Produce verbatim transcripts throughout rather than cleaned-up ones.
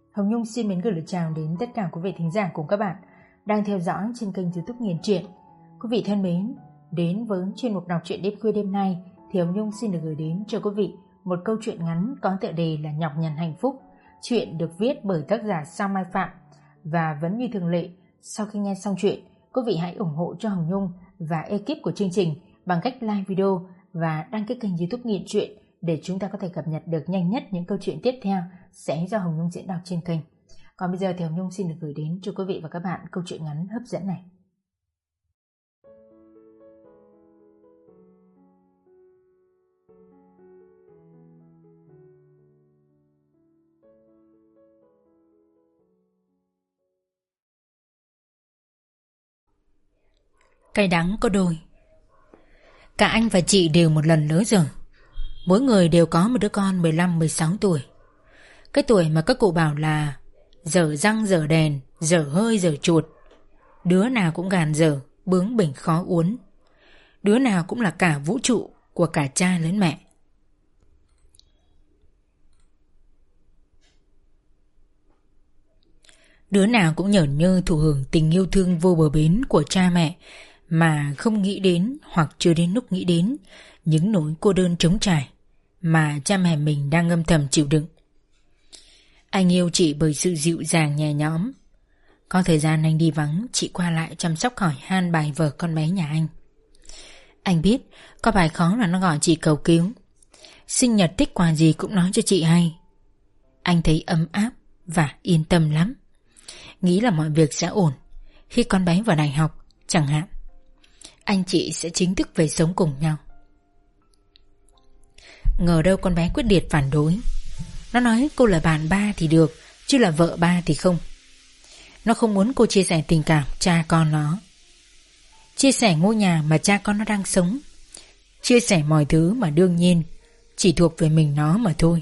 Hồng Nhung xin mến gửi lời chào đến tất cả quý vị thính giả cùng các bạn đang theo dõi trên kênh YouTube Nghiền Truyện. Quý vị thân mến, đến với chuyên mục đọc truyện đêm khuya đêm nay thì Hồng Nhung xin được gửi đến cho quý vị một câu chuyện ngắn có tựa đề là Nhọc Nhằn Hạnh Phúc. Chuyện được viết bởi tác giả Sao Mai Phạm. Và vẫn như thường lệ, sau khi nghe xong chuyện, quý vị hãy ủng hộ cho Hồng Nhung và ekip của chương trình bằng cách like video và đăng ký kênh YouTube Nghiền Truyện để chúng ta có thể cập nhật được nhanh nhất những câu chuyện tiếp theo sẽ do Hồng Nhung diễn đọc trên kênh. Còn bây giờ thì Hồng Nhung xin được gửi đến cho quý vị và các bạn câu chuyện ngắn hấp dẫn này. Cay đắng có đôi. Cả anh và chị đều một lần lớn rồi. Mỗi người đều có một đứa con mười lăm mười sáu tuổi. Cái tuổi mà các cụ bảo là dở răng dở đèn, dở hơi dở chuột. Đứa nào cũng gàn dở, bướng bỉnh khó uốn. Đứa nào cũng là cả vũ trụ của cả cha lẫn mẹ. Đứa nào cũng nhởn nhơ thụ hưởng tình yêu thương vô bờ bến của cha mẹ mà không nghĩ đến hoặc chưa đến lúc nghĩ đến những nỗi cô đơn trống trải mà cha mẹ mình đang âm thầm chịu đựng. Anh yêu chị bởi sự dịu dàng nhẹ nhõm. Có thời gian anh đi vắng, chị qua lại chăm sóc hỏi han bài vở con bé nhà anh. Anh biết có bài khó là nó gọi chị cầu cứu. Sinh nhật thích quà gì cũng nói cho chị hay. Anh thấy ấm áp và yên tâm lắm. Nghĩ là mọi việc sẽ ổn. Khi con bé vào đại học chẳng hạn, anh chị sẽ chính thức về sống cùng nhau. Ngờ đâu con bé quyết liệt phản đối. Nó nói cô là bạn ba thì được, chứ là vợ ba thì không. Nó không muốn cô chia sẻ tình cảm cha con nó, chia sẻ ngôi nhà mà cha con nó đang sống, chia sẻ mọi thứ mà đương nhiên chỉ thuộc về mình nó mà thôi.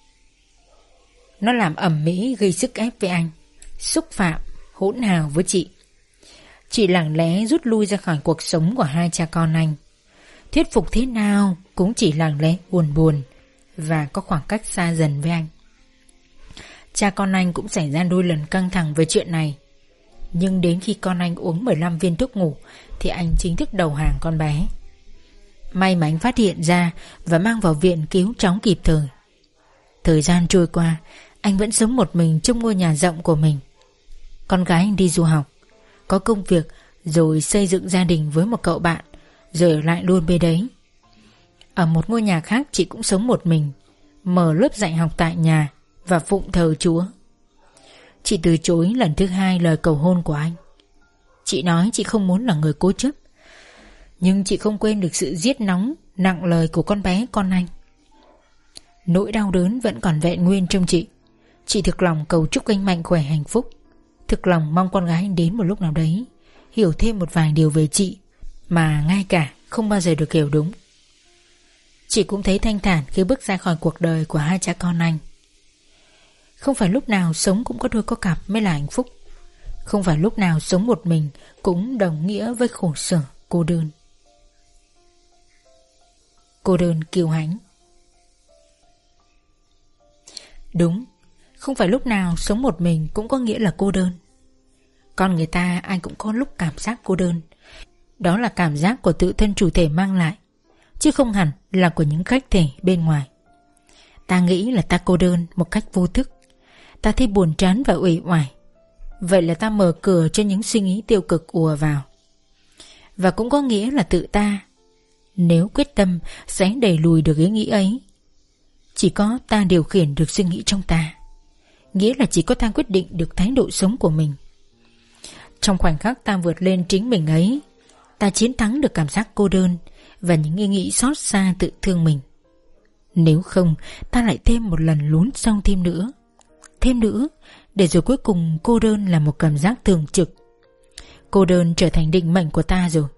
Nó làm ầm ĩ gây sức ép với anh, xúc phạm, hỗn hào với chị. Chị lặng lẽ rút lui ra khỏi cuộc sống của hai cha con anh. Thuyết phục thế nào cũng chỉ lặng lẽ buồn buồn và có khoảng cách xa dần với anh. Cha con anh cũng xảy ra đôi lần căng thẳng về chuyện này. Nhưng đến khi con anh uống mười lăm viên thuốc ngủ thì anh chính thức đầu hàng con bé. May mà anh phát hiện ra và mang vào viện cứu chóng kịp thời. Thời gian trôi qua, anh vẫn sống một mình trong ngôi nhà rộng của mình. Con gái anh đi du học, có công việc rồi xây dựng gia đình với một cậu bạn, rồi ở lại luôn bên đấy. Ở một ngôi nhà khác chị cũng sống một mình, mở lớp dạy học tại nhà và phụng thờ Chúa. Chị từ chối lần thứ hai lời cầu hôn của anh. Chị nói chị không muốn là người cố chấp, nhưng chị không quên được sự giết nóng nặng lời của con bé con anh. Nỗi đau đớn vẫn còn vẹn nguyên trong chị. Chị thực lòng cầu chúc anh mạnh khỏe hạnh phúc. Thực lòng mong con gái anh đến một lúc nào đấy hiểu thêm một vài điều về chị mà ngay cả không bao giờ được hiểu đúng. Chị cũng thấy thanh thản khi bước ra khỏi cuộc đời của hai cha con anh. Không phải lúc nào sống cũng có đôi có cặp mới là hạnh phúc. Không phải lúc nào sống một mình cũng đồng nghĩa với khổ sở, cô đơn. Cô đơn kiêu hãnh. Đúng, không phải lúc nào sống một mình cũng có nghĩa là cô đơn. Con người ta ai cũng có lúc cảm giác cô đơn. Đó là cảm giác của tự thân chủ thể mang lại, chứ không hẳn là của những khách thể bên ngoài. Ta nghĩ là ta cô đơn một cách vô thức. Ta thấy buồn chán và uể oải. Vậy là ta mở cửa cho những suy nghĩ tiêu cực ùa vào. Và cũng có nghĩa là tự ta, nếu quyết tâm sẽ đẩy lùi được ý nghĩ ấy. Chỉ có ta điều khiển được suy nghĩ trong ta. Nghĩa là chỉ có ta quyết định được thái độ sống của mình. Trong khoảnh khắc ta vượt lên chính mình ấy, ta chiến thắng được cảm giác cô đơn và những ý nghĩ xót xa tự thương mình. Nếu không, ta lại thêm một lần lún sâu thêm nữa, thêm nữa, để rồi cuối cùng cô đơn là một cảm giác thường trực. Cô đơn trở thành định mệnh của ta rồi.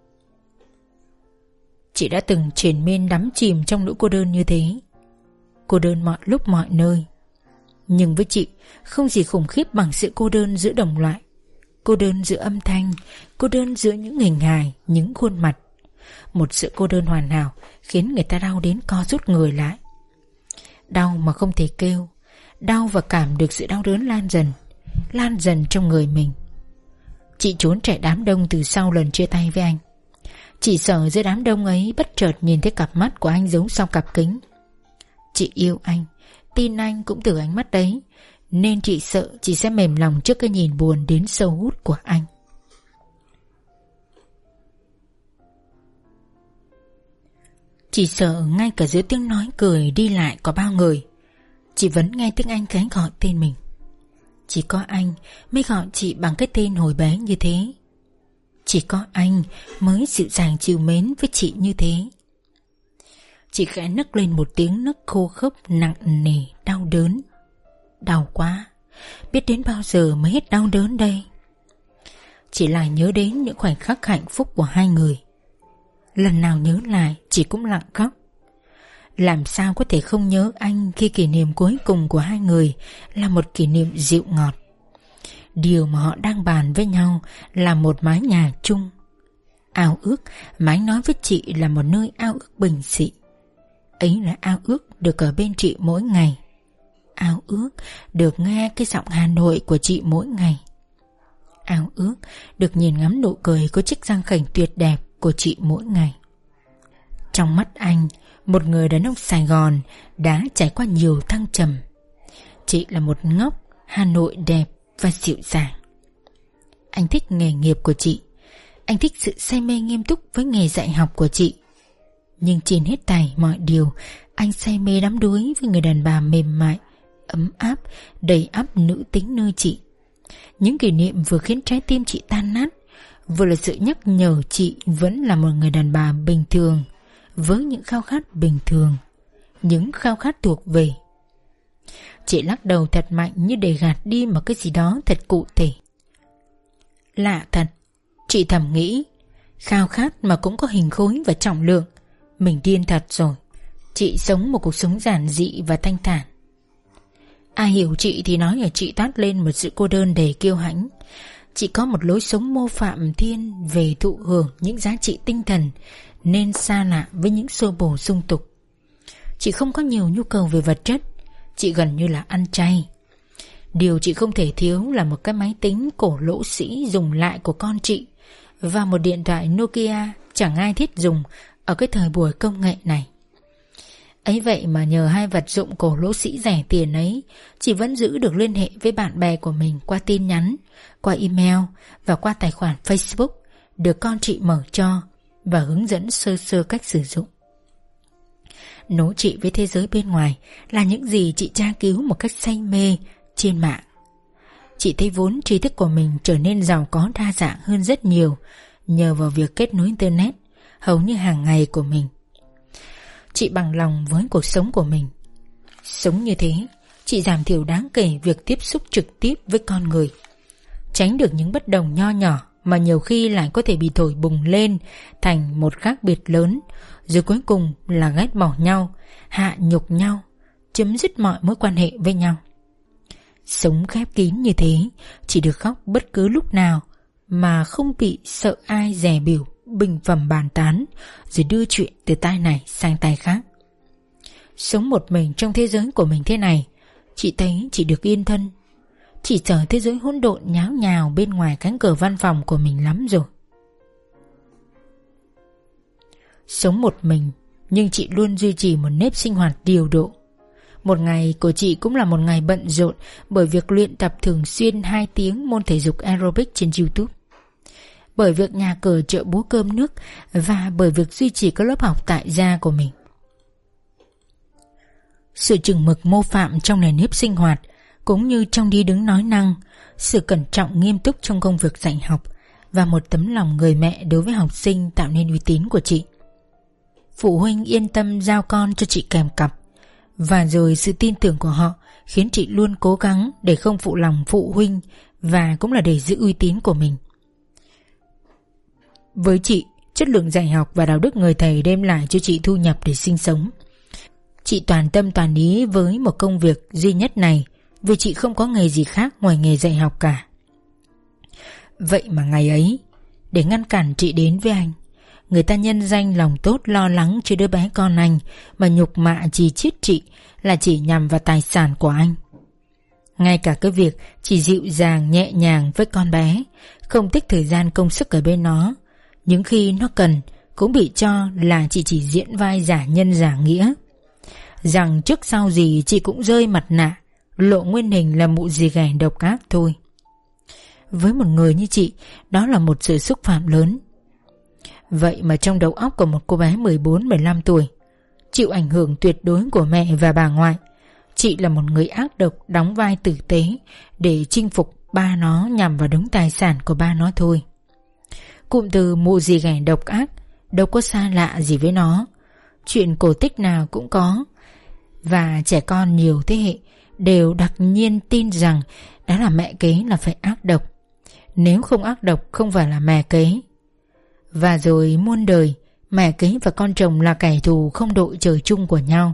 Chị đã từng triền miên đắm chìm trong nỗi cô đơn như thế. Cô đơn mọi lúc mọi nơi. Nhưng với chị, không gì khủng khiếp bằng sự cô đơn giữa đồng loại. Cô đơn giữa âm thanh, cô đơn giữa những hình hài, những khuôn mặt. Một sự cô đơn hoàn hảo khiến người ta đau đến co rút người lại. Đau mà không thể kêu, đau và cảm được sự đau đớn lan dần, lan dần trong người mình. Chị trốn chạy đám đông từ sau lần chia tay với anh. Chị sợ giữa đám đông ấy bất chợt nhìn thấy cặp mắt của anh giấu sau cặp kính. Chị yêu anh, tin anh cũng từ ánh mắt đấy, nên chị sợ chị sẽ mềm lòng trước cái nhìn buồn đến sâu hút của anh. Chị sợ ngay cả giữa tiếng nói cười đi lại có bao người, chị vẫn nghe tiếng anh cái gọi tên mình. Chỉ có anh mới gọi chị bằng cái tên hồi bé như thế. Chỉ có anh mới dịu dàng chiều mến với chị như thế. Chị khẽ nức lên một tiếng nức khô khốc nặng nề đau đớn. Đau quá, biết đến bao giờ mới hết đau đớn đây. Chị lại nhớ đến những khoảnh khắc hạnh phúc của hai người. Lần nào nhớ lại chị cũng lặng khóc. Làm sao có thể không nhớ anh khi kỷ niệm cuối cùng của hai người là một kỷ niệm dịu ngọt. Điều mà họ đang bàn với nhau là một mái nhà chung. Ao ước mà anh nói với chị là một nơi ao ước bình dị. Ấy là ao ước được ở bên chị mỗi ngày. Ao ước được nghe cái giọng Hà Nội của chị mỗi ngày. Ao ước được nhìn ngắm nụ cười có chiếc răng khểnh tuyệt đẹp của chị mỗi ngày. Trong mắt anh, một người đàn ông Sài Gòn đã trải qua nhiều thăng trầm. Chị là một ngốc Hà Nội đẹp và dịu dàng. Anh thích nghề nghiệp của chị. Anh thích sự say mê nghiêm túc với nghề dạy học của chị. Nhưng trên hết thảy mọi điều, anh say mê đắm đuối với người đàn bà mềm mại, ấm áp, đầy ắp nữ tính nơi chị. Những kỷ niệm vừa khiến trái tim chị tan nát, vừa là sự nhắc nhở chị vẫn là một người đàn bà bình thường, với những khao khát bình thường, những khao khát thuộc về. Chị lắc đầu thật mạnh như để gạt đi một cái gì đó thật cụ thể. Lạ thật, chị thầm nghĩ, khao khát mà cũng có hình khối và trọng lượng. Mình điên thật rồi. Chị sống một cuộc sống giản dị và thanh thản. Ai hiểu chị thì nói ở chị toát lên một sự cô đơn đầy kiêu hãnh. Chị có một lối sống mô phạm thiên về thụ hưởng những giá trị tinh thần, nên xa lạ với những xô bồ dung tục. Chị không có nhiều nhu cầu về vật chất. Chị gần như là ăn chay. Điều chị không thể thiếu là một cái máy tính cổ lỗ sĩ dùng lại của con chị, và một điện thoại Nokia chẳng ai thích dùng ở cái thời buổi công nghệ này. Ấy vậy mà nhờ hai vật dụng cổ lỗ sĩ rẻ tiền ấy, chị vẫn giữ được liên hệ với bạn bè của mình qua tin nhắn, qua email và qua tài khoản Facebook được con chị mở cho và hướng dẫn sơ sơ cách sử dụng. Nối chị với thế giới bên ngoài là những gì chị tra cứu một cách say mê trên mạng. Chị thấy vốn tri thức của mình trở nên giàu có đa dạng hơn rất nhiều nhờ vào việc kết nối internet hầu như hàng ngày của mình. Chị bằng lòng với cuộc sống của mình. Sống như thế, chị giảm thiểu đáng kể việc tiếp xúc trực tiếp với con người, tránh được những bất đồng nho nhỏ mà nhiều khi lại có thể bị thổi bùng lên thành một khác biệt lớn, rồi cuối cùng là ghét bỏ nhau, hạ nhục nhau, chấm dứt mọi mối quan hệ với nhau. Sống khép kín như thế, chỉ được khóc bất cứ lúc nào mà không bị sợ ai dè bỉu, bình phẩm bàn tán, rồi đưa chuyện từ tai này sang tai khác. Sống một mình trong thế giới của mình thế này, chị thấy chị được yên thân. Chị sợ thế giới hỗn độn nháo nhào bên ngoài cánh cửa văn phòng của mình lắm rồi. Sống một mình, nhưng chị luôn duy trì một nếp sinh hoạt điều độ. Một ngày của chị cũng là một ngày bận rộn bởi việc luyện tập thường xuyên hai tiếng môn thể dục aerobic trên YouTube, bởi việc nhà cửa chợ búa cơm nước, và bởi việc duy trì các lớp học tại gia của mình. Sự chừng mực mô phạm trong nền nếp sinh hoạt cũng như trong đi đứng nói năng, sự cẩn trọng nghiêm túc trong công việc dạy học và một tấm lòng người mẹ đối với học sinh tạo nên uy tín của chị. Phụ huynh yên tâm giao con cho chị kèm cặp, và rồi sự tin tưởng của họ khiến chị luôn cố gắng để không phụ lòng phụ huynh, và cũng là để giữ uy tín của mình. Với chị, chất lượng dạy học và đạo đức người thầy đem lại cho chị thu nhập để sinh sống. Chị toàn tâm toàn ý với một công việc duy nhất này, vì chị không có nghề gì khác ngoài nghề dạy học cả. Vậy mà ngày ấy, để ngăn cản chị đến với anh, người ta nhân danh lòng tốt lo lắng cho đứa bé con anh mà nhục mạ chỉ chiết chị là chỉ nhằm vào tài sản của anh. Ngay cả cái việc chỉ dịu dàng nhẹ nhàng với con bé, không tích thời gian công sức ở bên nó, những khi nó cần, cũng bị cho là chị chỉ diễn vai giả nhân giả nghĩa. Rằng trước sau gì chị cũng rơi mặt nạ, lộ nguyên hình là mụ dì ghẻ độc ác thôi. Với một người như chị, đó là một sự xúc phạm lớn. Vậy mà trong đầu óc của một cô bé mười bốn mười lăm tuổi, chịu ảnh hưởng tuyệt đối của mẹ và bà ngoại, chị là một người ác độc đóng vai tử tế để chinh phục ba nó nhằm vào đống tài sản của ba nó thôi. Cụm từ mụ dì ghẻ độc ác đâu có xa lạ gì với nó. Chuyện cổ tích nào cũng có, và trẻ con nhiều thế hệ đều đặc nhiên tin rằng đó là mẹ kế là phải ác độc. Nếu không ác độc không phải là mẹ kế. Và rồi muôn đời, mẹ kế và con chồng là kẻ thù không đội trời chung của nhau,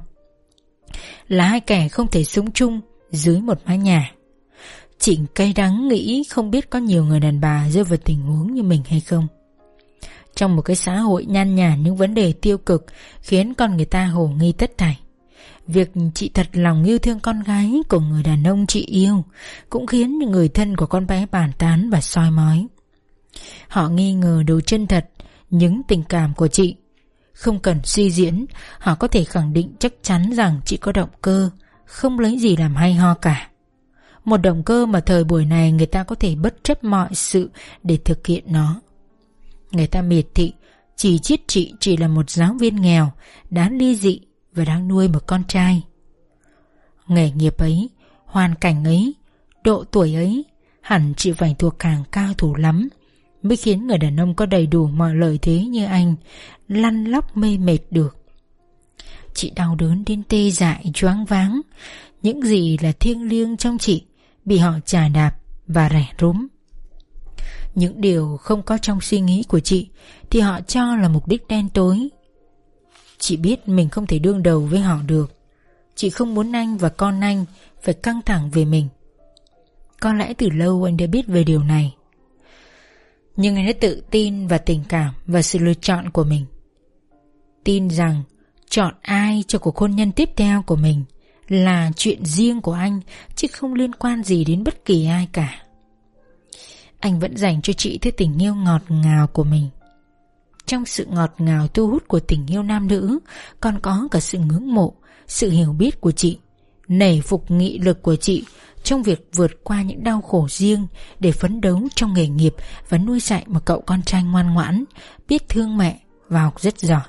là hai kẻ không thể sống chung dưới một mái nhà. Chị cay đắng nghĩ không biết có nhiều người đàn bà rơi vào tình huống như mình hay không. Trong một cái xã hội nhan nhản những vấn đề tiêu cực khiến con người ta hồ nghi tất thảy, việc chị thật lòng yêu thương con gái của người đàn ông chị yêu cũng khiến những người thân của con bé bàn tán và soi mói. Họ nghi ngờ đồ chân thật những tình cảm của chị. Không cần suy diễn, họ có thể khẳng định chắc chắn rằng chị có động cơ, không lấy gì làm hay ho cả. Một động cơ mà thời buổi này người ta có thể bất chấp mọi sự để thực hiện nó. Người ta miệt thị, chỉ trích chị chỉ là một giáo viên nghèo, đáng ly dị và đang nuôi một con trai. Nghề nghiệp ấy, hoàn cảnh ấy, độ tuổi ấy, hẳn chị phải thuộc hàng cao thủ lắm mới khiến người đàn ông có đầy đủ mọi lợi thế như anh lăn lóc mê mệt được. Chị đau đớn đến tê dại choáng váng. Những gì là thiêng liêng trong chị bị họ chà đạp và rẻ rúm. Những điều không có trong suy nghĩ của chị thì họ cho là mục đích đen tối. Chị biết mình không thể đương đầu với họ được. Chị không muốn anh và con anh phải căng thẳng về mình. Có lẽ từ lâu anh đã biết về điều này, nhưng anh đã tự tin vào tình cảm và sự lựa chọn của mình. Tin rằng chọn ai cho cuộc hôn nhân tiếp theo của mình là chuyện riêng của anh, chứ không liên quan gì đến bất kỳ ai cả. Anh vẫn dành cho chị thứ tình yêu ngọt ngào của mình. Trong sự ngọt ngào thu hút của tình yêu nam nữ còn có cả sự ngưỡng mộ, sự hiểu biết của chị, nể phục nghị lực của chị trong việc vượt qua những đau khổ riêng để phấn đấu trong nghề nghiệp và nuôi dạy một cậu con trai ngoan ngoãn, biết thương mẹ và học rất giỏi.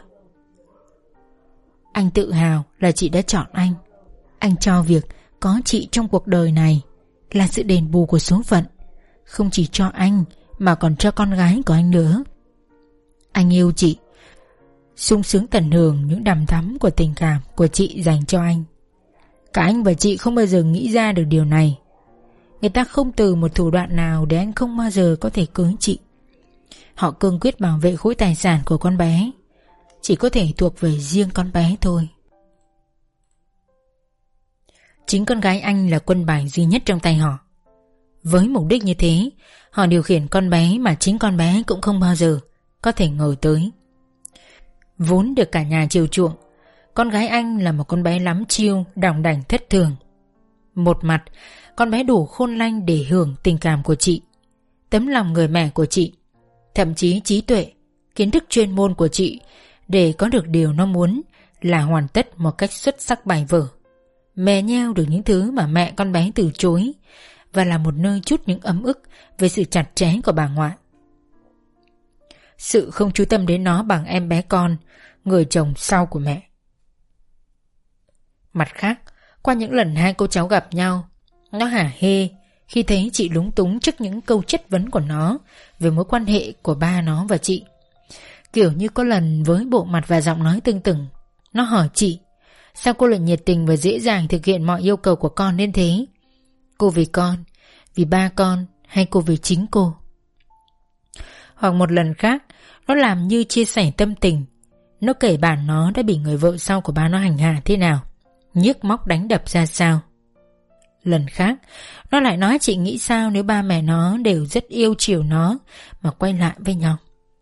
Anh tự hào là chị đã chọn anh. Anh cho việc có chị trong cuộc đời này là sự đền bù của số phận, không chỉ cho anh mà còn cho con gái của anh nữa. Anh yêu chị, sung sướng tận hưởng những đằm thắm của tình cảm của chị dành cho anh. Cả anh và chị không bao giờ nghĩ ra được điều này. Người ta không từ một thủ đoạn nào để anh không bao giờ có thể cưới chị. Họ cương quyết bảo vệ khối tài sản của con bé, chỉ có thể thuộc về riêng con bé thôi. Chính con gái anh là quân bài duy nhất trong tay họ. Với mục đích như thế, họ điều khiển con bé mà chính con bé cũng không bao giờ có thể ngờ tới. Vốn được cả nhà chiều chuộng, con gái anh là một con bé lắm chiêu, đỏng đảnh thất thường. Một mặt, con bé đủ khôn lanh để hưởng tình cảm của chị, tấm lòng người mẹ của chị, thậm chí trí tuệ, kiến thức chuyên môn của chị để có được điều nó muốn là hoàn tất một cách xuất sắc bài vở, mè nheo được những thứ mà mẹ con bé từ chối, và là một nơi trút những ấm ức về sự chặt chẽ của bà ngoại. Sự không chú tâm đến nó bằng em bé con, người chồng sau của mẹ. Mặt khác, qua những lần hai cô cháu gặp nhau, nó hả hê khi thấy chị lúng túng trước những câu chất vấn của nó về mối quan hệ của ba nó và chị. Kiểu như có lần với bộ mặt và giọng nói tưng tửng, nó hỏi chị sao cô lại nhiệt tình và dễ dàng thực hiện mọi yêu cầu của con đến thế. Cô vì con, vì ba con, hay cô vì chính cô? Hoặc một lần khác, nó làm như chia sẻ tâm tình. Nó kể bản nó đã bị người vợ sau của ba nó hành hạ thế nào, nhức móc đánh đập ra sao. Lần khác, nó lại nói chị nghĩ sao nếu ba mẹ nó đều rất yêu chiều nó mà quay lại với nhau.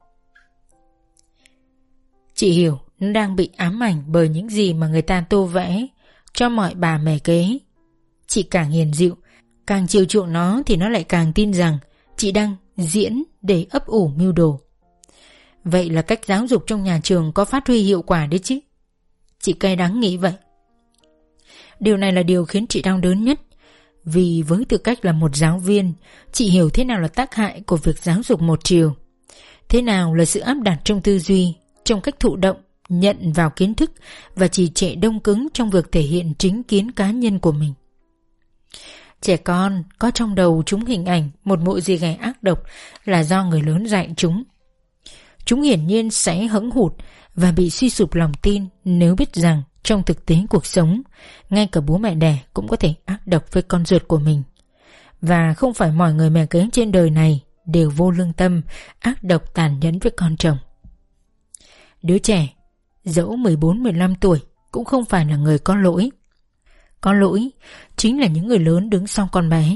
Chị hiểu nó đang bị ám ảnh bởi những gì mà người ta tô vẽ cho mọi bà mẹ kế. Chị càng hiền dịu Càng chiều chuộng nó thì nó lại càng tin rằng chị đang diễn để ấp ủ mưu đồ. Vậy là cách giáo dục trong nhà trường có phát huy hiệu quả đấy chứ. Chị cay đắng nghĩ vậy. Điều này là điều khiến chị đau đớn nhất, vì với tư cách là một giáo viên, chị hiểu thế nào là tác hại của việc giáo dục một chiều, thế nào là sự áp đặt trong tư duy, trong cách thụ động, nhận vào kiến thức và trì trệ đông cứng trong việc thể hiện chính kiến cá nhân của mình. Trẻ con có trong đầu chúng hình ảnh một mụ gì ghẻ ác độc là do người lớn dạy chúng. Chúng hiển nhiên sẽ hững hụt và bị suy sụp lòng tin nếu biết rằng trong thực tế cuộc sống, ngay cả bố mẹ đẻ cũng có thể ác độc với con ruột của mình. Và không phải mọi người mẹ kế trên đời này đều vô lương tâm, ác độc tàn nhẫn với con chồng. Đứa trẻ, dẫu mười bốn mười lăm tuổi, cũng không phải là người có lỗi. Có lỗi chính là những người lớn đứng sau con bé.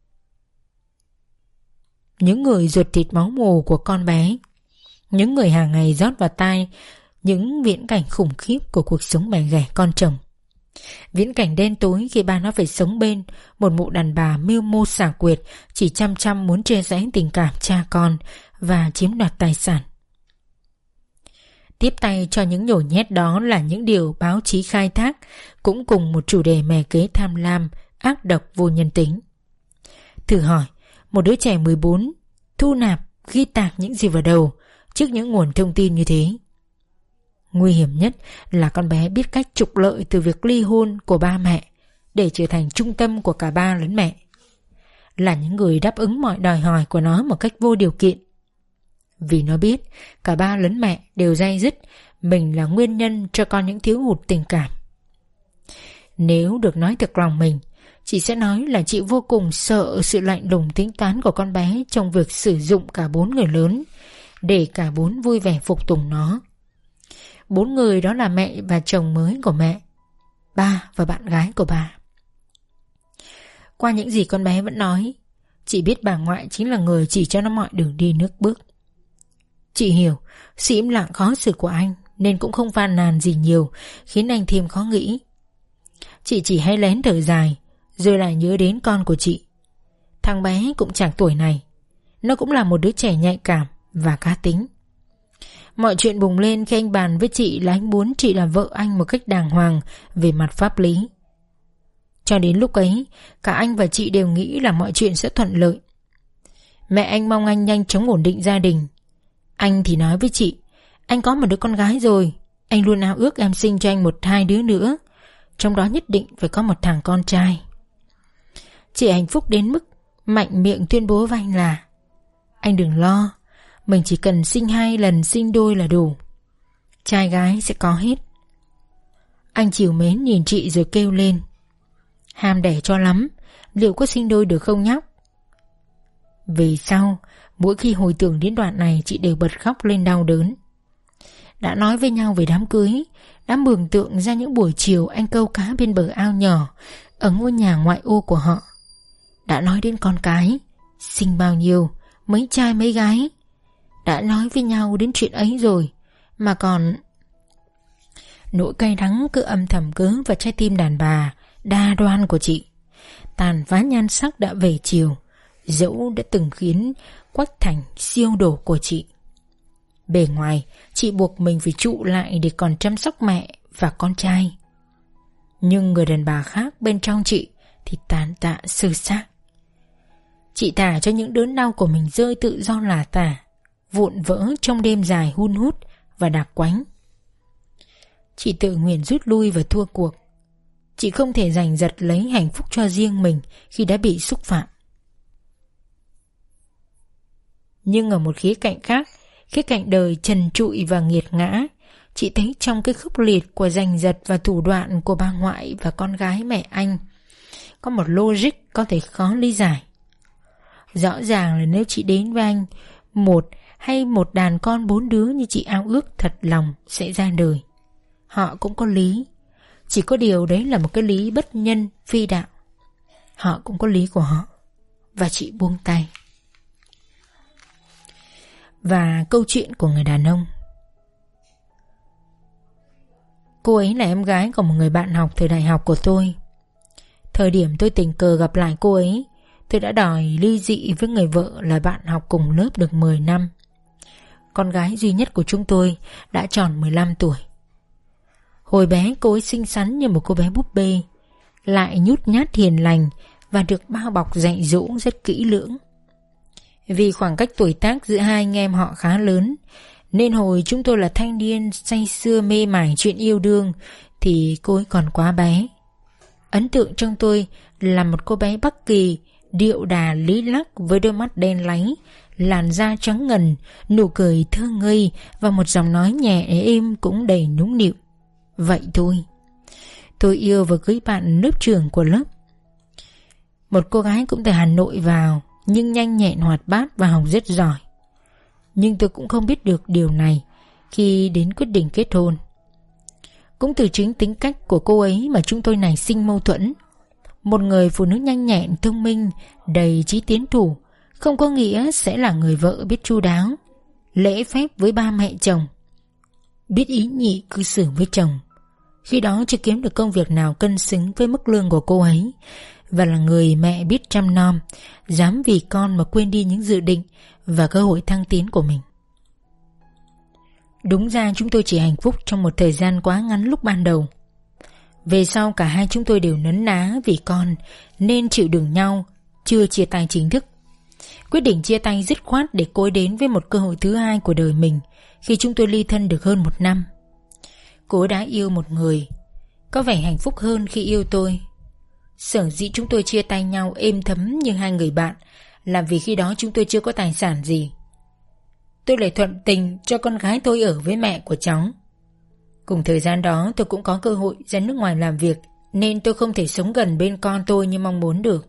Những người ruột thịt máu mù của con bé. Những người hàng ngày rót vào tai những viễn cảnh khủng khiếp của cuộc sống mẹ ghẻ con chồng. Viễn cảnh đen tối khi ba nó phải sống bên một mụ đàn bà mưu mô xảo quyệt, chỉ chăm chăm muốn chia rẽ tình cảm cha con và chiếm đoạt tài sản. Tiếp tay cho những nhồi nhét đó là những điều báo chí khai thác, cũng cùng một chủ đề mẹ kế tham lam, ác độc vô nhân tính. Thử hỏi, một đứa trẻ mười bốn thu nạp, ghi tạc những gì vào đầu trước những nguồn thông tin như thế? Nguy hiểm nhất là con bé biết cách trục lợi từ việc ly hôn của ba mẹ để trở thành trung tâm của cả ba lẫn mẹ, là những người đáp ứng mọi đòi hỏi của nó một cách vô điều kiện. Vì nó biết cả ba lẫn mẹ đều day dứt mình là nguyên nhân cho con những thiếu hụt tình cảm. Nếu được nói thực lòng mình, chị sẽ nói là chị vô cùng sợ sự lạnh lùng tính toán của con bé trong việc sử dụng cả bốn người lớn để cả bốn vui vẻ phục tùng nó. Bốn người đó là mẹ và chồng mới của mẹ, ba và bạn gái của bà. Qua những gì con bé vẫn nói, chị biết bà ngoại chính là người chỉ cho nó mọi đường đi nước bước. Chị hiểu sự im lặng khó xử của anh nên cũng không phàn nàn gì nhiều, khiến anh thêm khó nghĩ. Chị chỉ hay lén thở dài, rồi lại nhớ đến con của chị. Thằng bé cũng chẳng tuổi này, nó cũng là một đứa trẻ nhạy cảm và cá tính. Mọi chuyện bùng lên khi anh bàn với chị là anh muốn chị là vợ anh một cách đàng hoàng về mặt pháp lý. Cho đến lúc ấy, cả anh và chị đều nghĩ là mọi chuyện sẽ thuận lợi. Mẹ anh mong anh nhanh chóng ổn định gia đình. Anh thì nói với chị, anh có một đứa con gái rồi, anh luôn ao ước em sinh cho anh một hai đứa nữa, trong đó nhất định phải có một thằng con trai. Chị hạnh phúc đến mức mạnh miệng tuyên bố với anh là: anh đừng lo, mình chỉ cần sinh hai lần sinh đôi là đủ, trai gái sẽ có hết. Anh trìu mến nhìn chị rồi kêu lên: ham đẻ cho lắm, liệu có sinh đôi được không nhóc? Về sau, mỗi khi hồi tưởng đến đoạn này, chị đều bật khóc lên đau đớn. Đã nói với nhau về đám cưới, đã mường tượng ra những buổi chiều anh câu cá bên bờ ao nhỏ ở ngôi nhà ngoại ô của họ. Đã nói đến con cái, sinh bao nhiêu, mấy trai mấy gái. Đã nói với nhau đến chuyện ấy rồi, mà còn... Nỗi cay đắng cứ âm thầm cớ vào trái tim đàn bà đa đoan của chị. Tàn phá nhan sắc đã về chiều, dẫu đã từng khiến Quách Thành siêu đổ của chị. Bề ngoài, chị buộc mình phải trụ lại để còn chăm sóc mẹ và con trai. Nhưng người đàn bà khác bên trong chị thì tàn tạ sơ xác. Chị thả cho những đớn đau của mình rơi tự do lả tả, vụn vỡ trong đêm dài hun hút và đặc quánh. Chị tự nguyện rút lui và thua cuộc. Chị không thể giành giật lấy hạnh phúc cho riêng mình khi đã bị xúc phạm. Nhưng ở một khía cạnh khác, khía cạnh đời trần trụi và nghiệt ngã, chị thấy trong cái khốc liệt của giành giật và thủ đoạn của bà ngoại và con gái mẹ anh có một logic có thể khó lý giải. Rõ ràng là nếu chị đến với anh, một hay một đàn con bốn đứa như chị ao ước thật lòng sẽ ra đời. Họ cũng có lý, chỉ có điều đấy là một cái lý bất nhân phi đạo. Họ cũng có lý của họ, và chị buông tay. Và câu chuyện của người đàn ông. Cô ấy là em gái của một người bạn học thời đại học của tôi. Thời điểm tôi tình cờ gặp lại cô ấy tôi đã đòi ly dị với người vợ là bạn học cùng lớp được mười năm. Con gái duy nhất của chúng tôi đã tròn mười lăm tuổi. Hồi bé cô ấy xinh xắn như một cô bé búp bê, lại nhút nhát hiền lành và được bao bọc dạy dỗ rất kỹ lưỡng. Vì khoảng cách tuổi tác giữa hai anh em họ khá lớn, nên hồi chúng tôi là thanh niên say sưa mê mải chuyện yêu đương thì cô ấy còn quá bé. Ấn tượng trong tôi là một cô bé Bắc Kỳ, điệu đà lý lắc với đôi mắt đen láy, làn da trắng ngần, nụ cười thơ ngây và một giọng nói nhẹ êm cũng đầy nũng nịu. Vậy thôi. Tôi yêu và cưới bạn lớp trưởng của lớp. Một cô gái cũng từ Hà Nội vào, nhưng nhanh nhẹn hoạt bát và học rất giỏi. Nhưng tôi cũng không biết được điều này khi đến quyết định kết hôn. Cũng từ chính tính cách của cô ấy mà chúng tôi nảy sinh mâu thuẫn. Một người phụ nữ nhanh nhẹn, thông minh, đầy trí tiến thủ không có nghĩa sẽ là người vợ biết chu đáo, lễ phép với ba mẹ chồng, biết ý nhị cư xử với chồng. Khi đó chưa kiếm được công việc nào cân xứng với mức lương của cô ấy, và là người mẹ biết chăm nom, dám vì con mà quên đi những dự định và cơ hội thăng tiến của mình. Đúng ra chúng tôi chỉ hạnh phúc trong một thời gian quá ngắn lúc ban đầu. Về sau cả hai chúng tôi đều nấn ná vì con nên chịu đựng nhau, chưa chia tay chính thức. Quyết định chia tay dứt khoát để cô ấy đến với một cơ hội thứ hai của đời mình khi chúng tôi ly thân được hơn một năm. Cô ấy đã yêu một người, có vẻ hạnh phúc hơn khi yêu tôi. Sở dĩ chúng tôi chia tay nhau êm thấm như hai người bạn là vì khi đó chúng tôi chưa có tài sản gì. Tôi lại thuận tình cho con gái tôi ở với mẹ của cháu. Cùng thời gian đó tôi cũng có cơ hội ra nước ngoài làm việc, nên tôi không thể sống gần bên con tôi như mong muốn được.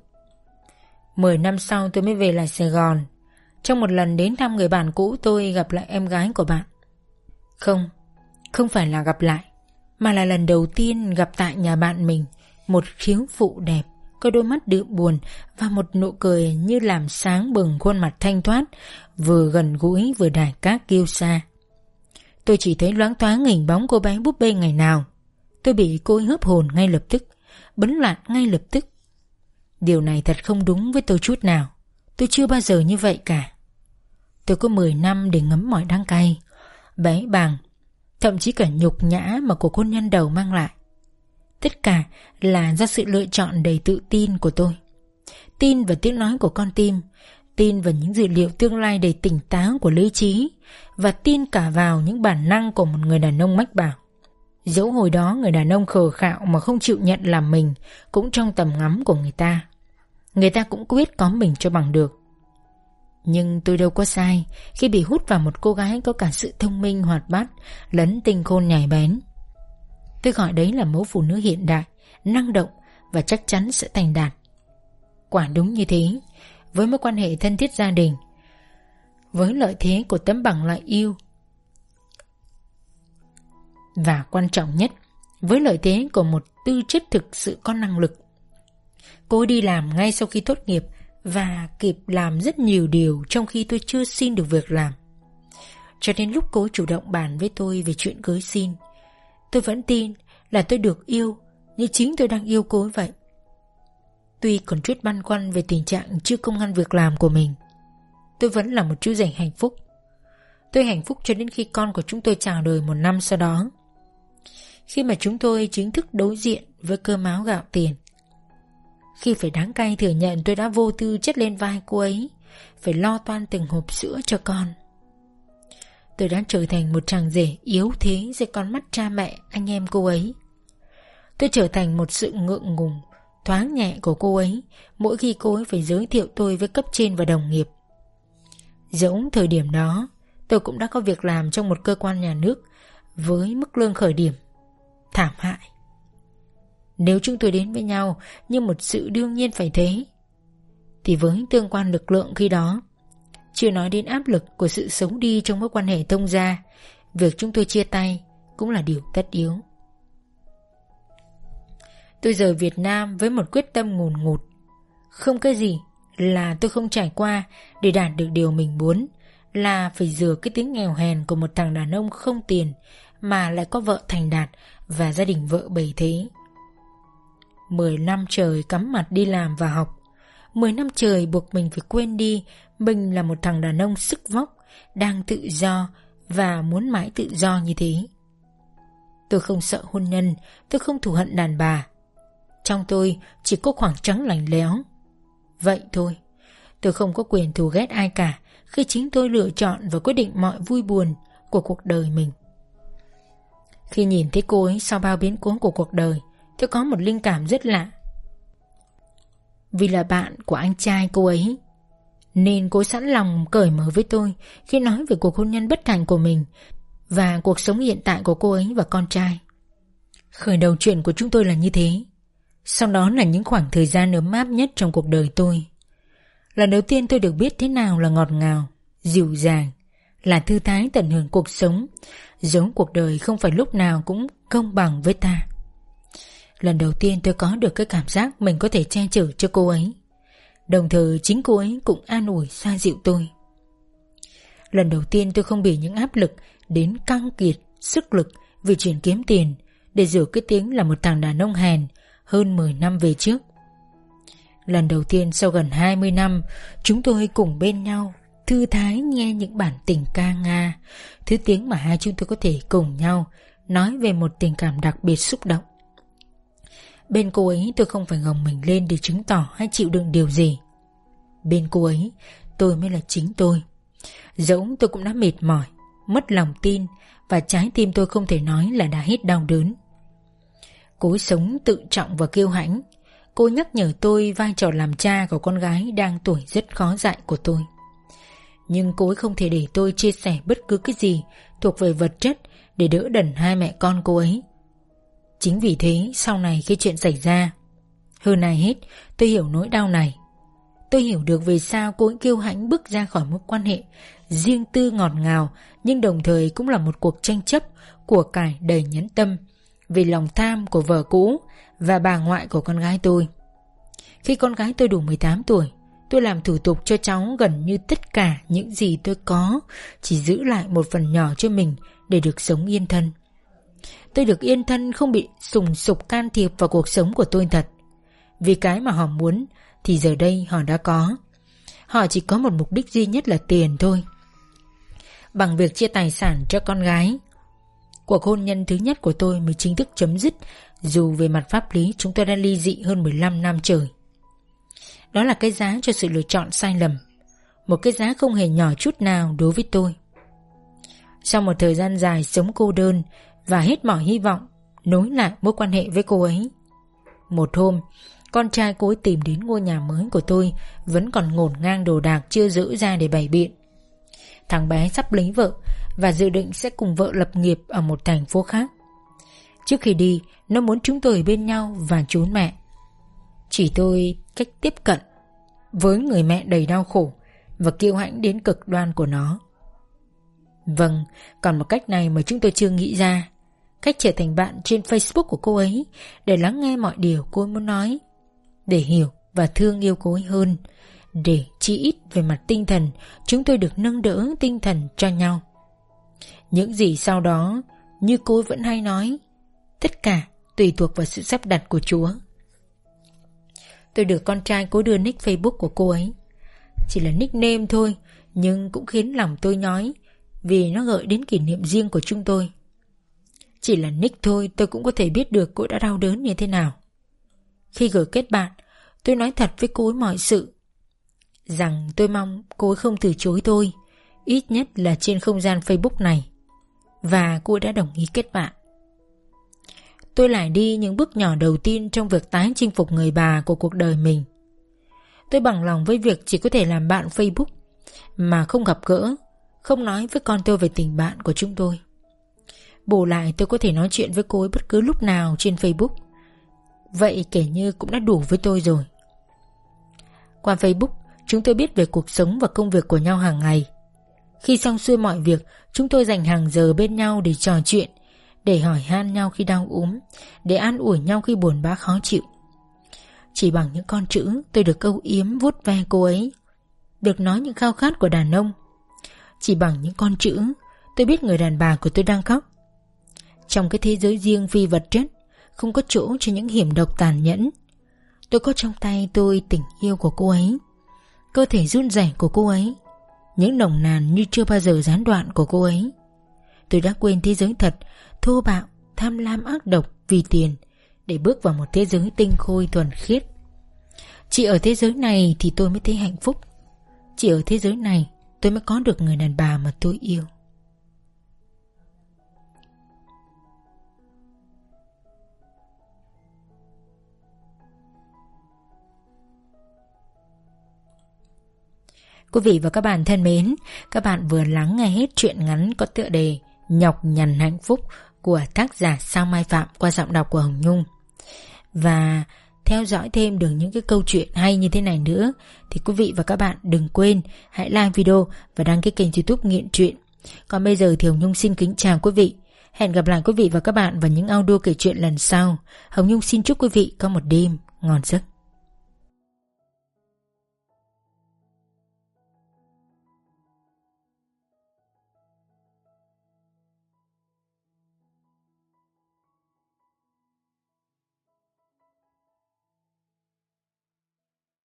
Mười năm sau tôi mới về lại Sài Gòn. Trong một lần đến thăm người bạn cũ, tôi gặp lại em gái của bạn. Không, không phải là gặp lại, mà là lần đầu tiên gặp tại nhà bạn mình. Một khiếu phụ đẹp, có đôi mắt đượm buồn và một nụ cười như làm sáng bừng khuôn mặt thanh thoát, vừa gần gũi vừa đài các kiêu sa. Tôi chỉ thấy loáng thoáng hình bóng cô bé búp bê ngày nào. Tôi bị cô ấy hớp hồn ngay lập tức, bấn loạn ngay lập tức. Điều này thật không đúng với tôi chút nào. Tôi chưa bao giờ như vậy cả. Tôi có mười năm để ngấm mọi đắng cay, bé bàng, thậm chí cả nhục nhã mà cuộc hôn nhân đầu mang lại. Tất cả là do sự lựa chọn đầy tự tin của tôi. Tin vào tiếng nói của con tim, tin vào những dữ liệu tương lai đầy tỉnh táo của lý trí, và tin cả vào những bản năng của một người đàn ông mách bảo. Dẫu hồi đó người đàn ông khờ khạo mà không chịu nhận làm mình cũng trong tầm ngắm của người ta. Người ta cũng quyết có mình cho bằng được. Nhưng tôi đâu có sai khi bị hút vào một cô gái có cả sự thông minh hoạt bát lẫn tinh khôn nhạy bén. Tôi gọi đấy là mẫu phụ nữ hiện đại, năng động và chắc chắn sẽ thành đạt. Quả đúng như thế. Với mối quan hệ thân thiết gia đình, với lợi thế của tấm bằng lại yêu, và quan trọng nhất, với lợi thế của một tư chất thực sự có năng lực, cô đi làm ngay sau khi tốt nghiệp và kịp làm rất nhiều điều trong khi tôi chưa xin được việc làm. Cho đến lúc cô chủ động bàn với tôi về chuyện cưới xin, tôi vẫn tin là tôi được yêu như chính tôi đang yêu cô ấy vậy. Tuy còn chút băn khoăn về tình trạng chưa công ăn việc làm của mình, tôi vẫn là một chú rể hạnh phúc. Tôi hạnh phúc cho đến khi con của chúng tôi chào đời một năm sau đó. Khi mà chúng tôi chính thức đối diện với cơm áo gạo tiền. Khi phải đắng cay thừa nhận tôi đã vô tư chất lên vai cô ấy, phải lo toan từng hộp sữa cho con. Tôi đã trở thành một chàng rể yếu thế dưới con mắt cha mẹ, anh em cô ấy. Tôi trở thành một sự ngượng ngùng, thoáng nhẹ của cô ấy mỗi khi cô ấy phải giới thiệu tôi với cấp trên và đồng nghiệp. Dẫu thời điểm đó tôi cũng đã có việc làm trong một cơ quan nhà nước với mức lương khởi điểm thảm hại. Nếu chúng tôi đến với nhau như một sự đương nhiên phải thế, thì với tương quan lực lượng khi đó, chưa nói đến áp lực của sự sống đi trong mối quan hệ thông gia, việc chúng tôi chia tay cũng là điều tất yếu. Tôi rời Việt Nam với một quyết tâm ngùn ngụt. Không cái gì là tôi không trải qua để đạt được điều mình muốn, là phải rửa cái tiếng nghèo hèn của một thằng đàn ông không tiền mà lại có vợ thành đạt và gia đình vợ bầy thế. Mười năm trời cắm mặt đi làm và học, Mười năm trời buộc mình phải quên đi mình là một thằng đàn ông sức vóc, đang tự do và muốn mãi tự do như thế. Tôi không sợ hôn nhân, tôi không thù hận đàn bà. Trong tôi chỉ có khoảng trắng lạnh lẽo. Vậy thôi, tôi không có quyền thù ghét ai cả khi chính tôi lựa chọn và quyết định mọi vui buồn của cuộc đời mình. Khi nhìn thấy cô ấy sau bao biến cố của cuộc đời, tôi có một linh cảm rất lạ. Vì là bạn của anh trai cô ấy, nên cô sẵn lòng cởi mở với tôi khi nói về cuộc hôn nhân bất thành của mình và cuộc sống hiện tại của cô ấy và con trai. Khởi đầu chuyện của chúng tôi là như thế. Sau đó là những khoảng thời gian ấm áp nhất trong cuộc đời tôi. Lần đầu tiên tôi được biết thế nào là ngọt ngào, dịu dàng, là thư thái tận hưởng cuộc sống, giống cuộc đời không phải lúc nào cũng công bằng với ta. Lần đầu tiên tôi có được cái cảm giác mình có thể che chở cho cô ấy, đồng thời chính cô ấy cũng an ủi xoa dịu tôi. Lần đầu tiên tôi không bị những áp lực đến căng kiệt sức lực vì chuyện kiếm tiền để rửa cái tiếng là một thằng đàn ông hèn hơn mười năm về trước. Lần đầu tiên sau gần hai mươi năm, chúng tôi cùng bên nhau thư thái nghe những bản tình ca Nga, thứ tiếng mà hai chúng tôi có thể cùng nhau nói về một tình cảm đặc biệt xúc động. Bên cô ấy tôi không phải gồng mình lên để chứng tỏ hay chịu đựng điều gì. Bên cô ấy tôi mới là chính tôi. Dẫu tôi cũng đã mệt mỏi, mất lòng tin và trái tim tôi không thể nói là đã hết đau đớn. Cô ấy sống tự trọng và kiêu hãnh. Cô nhắc nhở tôi vai trò làm cha của con gái đang tuổi rất khó dạy của tôi. Nhưng cô ấy không thể để tôi chia sẻ bất cứ cái gì thuộc về vật chất để đỡ đần hai mẹ con cô ấy. Chính vì thế sau này khi chuyện xảy ra, hơn ai hết tôi hiểu nỗi đau này. Tôi hiểu được vì sao cô ấy kiêu hãnh bước ra khỏi mối quan hệ riêng tư ngọt ngào, nhưng đồng thời cũng là một cuộc tranh chấp của cải đầy nhẫn tâm vì lòng tham của vợ cũ và bà ngoại của con gái tôi. Khi con gái tôi đủ mười tám tuổi, tôi làm thủ tục cho cháu gần như tất cả những gì tôi có, chỉ giữ lại một phần nhỏ cho mình để được sống yên thân. Tôi được yên thân không bị sùng sục can thiệp vào cuộc sống của tôi thật. Vì cái mà họ muốn thì giờ đây họ đã có. Họ chỉ có một mục đích duy nhất là tiền thôi. Bằng việc chia tài sản cho con gái, cuộc hôn nhân thứ nhất của tôi mới chính thức chấm dứt, dù về mặt pháp lý chúng tôi đã ly dị hơn mười lăm năm trời. Đó là cái giá cho sự lựa chọn sai lầm, một cái giá không hề nhỏ chút nào đối với tôi. Sau một thời gian dài sống cô đơn và hết mỏi hy vọng nối lại mối quan hệ với cô ấy, một hôm con trai cô ấy tìm đến ngôi nhà mới của tôi vẫn còn ngổn ngang đồ đạc chưa dỡ ra để bày biện. Thằng bé sắp lấy vợ và dự định sẽ cùng vợ lập nghiệp ở một thành phố khác. Trước khi đi, nó muốn chúng tôi ở bên nhau và trốn mẹ. Chỉ tôi cách tiếp cận với người mẹ đầy đau khổ và kiêu hãnh đến cực đoan của nó. Vâng, còn một cách này mà chúng tôi chưa nghĩ ra. Cách trở thành bạn trên Facebook của cô ấy để lắng nghe mọi điều cô ấy muốn nói, để hiểu và thương yêu cô ấy hơn, để chỉ ít về mặt tinh thần chúng tôi được nâng đỡ tinh thần cho nhau. Những gì sau đó, như cô ấy vẫn hay nói, tất cả tùy thuộc vào sự sắp đặt của Chúa. Tôi được con trai cô đưa nick Facebook của cô ấy. Chỉ là nickname thôi, nhưng cũng khiến lòng tôi nhói vì nó gợi đến kỷ niệm riêng của chúng tôi. Chỉ là nick thôi tôi cũng có thể biết được cô đã đau đớn như thế nào. Khi gửi kết bạn, tôi nói thật với cô ấy mọi sự, rằng tôi mong cô ấy không từ chối tôi, ít nhất là trên không gian Facebook này. Và cô ấy đã đồng ý kết bạn. Tôi lại đi những bước nhỏ đầu tiên trong việc tái chinh phục người bà của cuộc đời mình. Tôi bằng lòng với việc chỉ có thể làm bạn Facebook mà không gặp gỡ, không nói với con tôi về tình bạn của chúng tôi. Bù lại tôi có thể nói chuyện với cô ấy bất cứ lúc nào trên Facebook. Vậy kể như cũng đã đủ với tôi rồi. Qua Facebook, chúng tôi biết về cuộc sống và công việc của nhau hàng ngày. Khi xong xuôi mọi việc, chúng tôi dành hàng giờ bên nhau để trò chuyện, để hỏi han nhau khi đau ốm, để an ủi nhau khi buồn bã khó chịu. Chỉ bằng những con chữ tôi được âu yếm vuốt ve cô ấy, được nói những khao khát của đàn ông. Chỉ bằng những con chữ tôi biết người đàn bà của tôi đang khóc. Trong cái thế giới riêng phi vật chất, không có chỗ cho những hiểm độc tàn nhẫn. Tôi có trong tay tôi tình yêu của cô ấy, cơ thể run rẩy của cô ấy, những nồng nàn như chưa bao giờ gián đoạn của cô ấy. Tôi đã quên thế giới thật, thô bạo, tham lam ác độc vì tiền, để bước vào một thế giới tinh khôi thuần khiết. Chỉ ở thế giới này thì tôi mới thấy hạnh phúc. Chỉ ở thế giới này tôi mới có được người đàn bà mà tôi yêu. Quý vị và các bạn thân mến, các bạn vừa lắng nghe hết truyện ngắn có tựa đề Nhọc Nhằn Hạnh Phúc của tác giả Sao Mai Phạm qua giọng đọc của Hồng Nhung. Và theo dõi thêm được những cái câu chuyện hay như thế này nữa thì quý vị và các bạn đừng quên hãy like video và đăng ký kênh YouTube Nghiện Truyện. Còn bây giờ thì Hồng Nhung xin kính chào quý vị. Hẹn gặp lại quý vị và các bạn vào những audio kể chuyện lần sau. Hồng Nhung xin chúc quý vị có một đêm ngon giấc.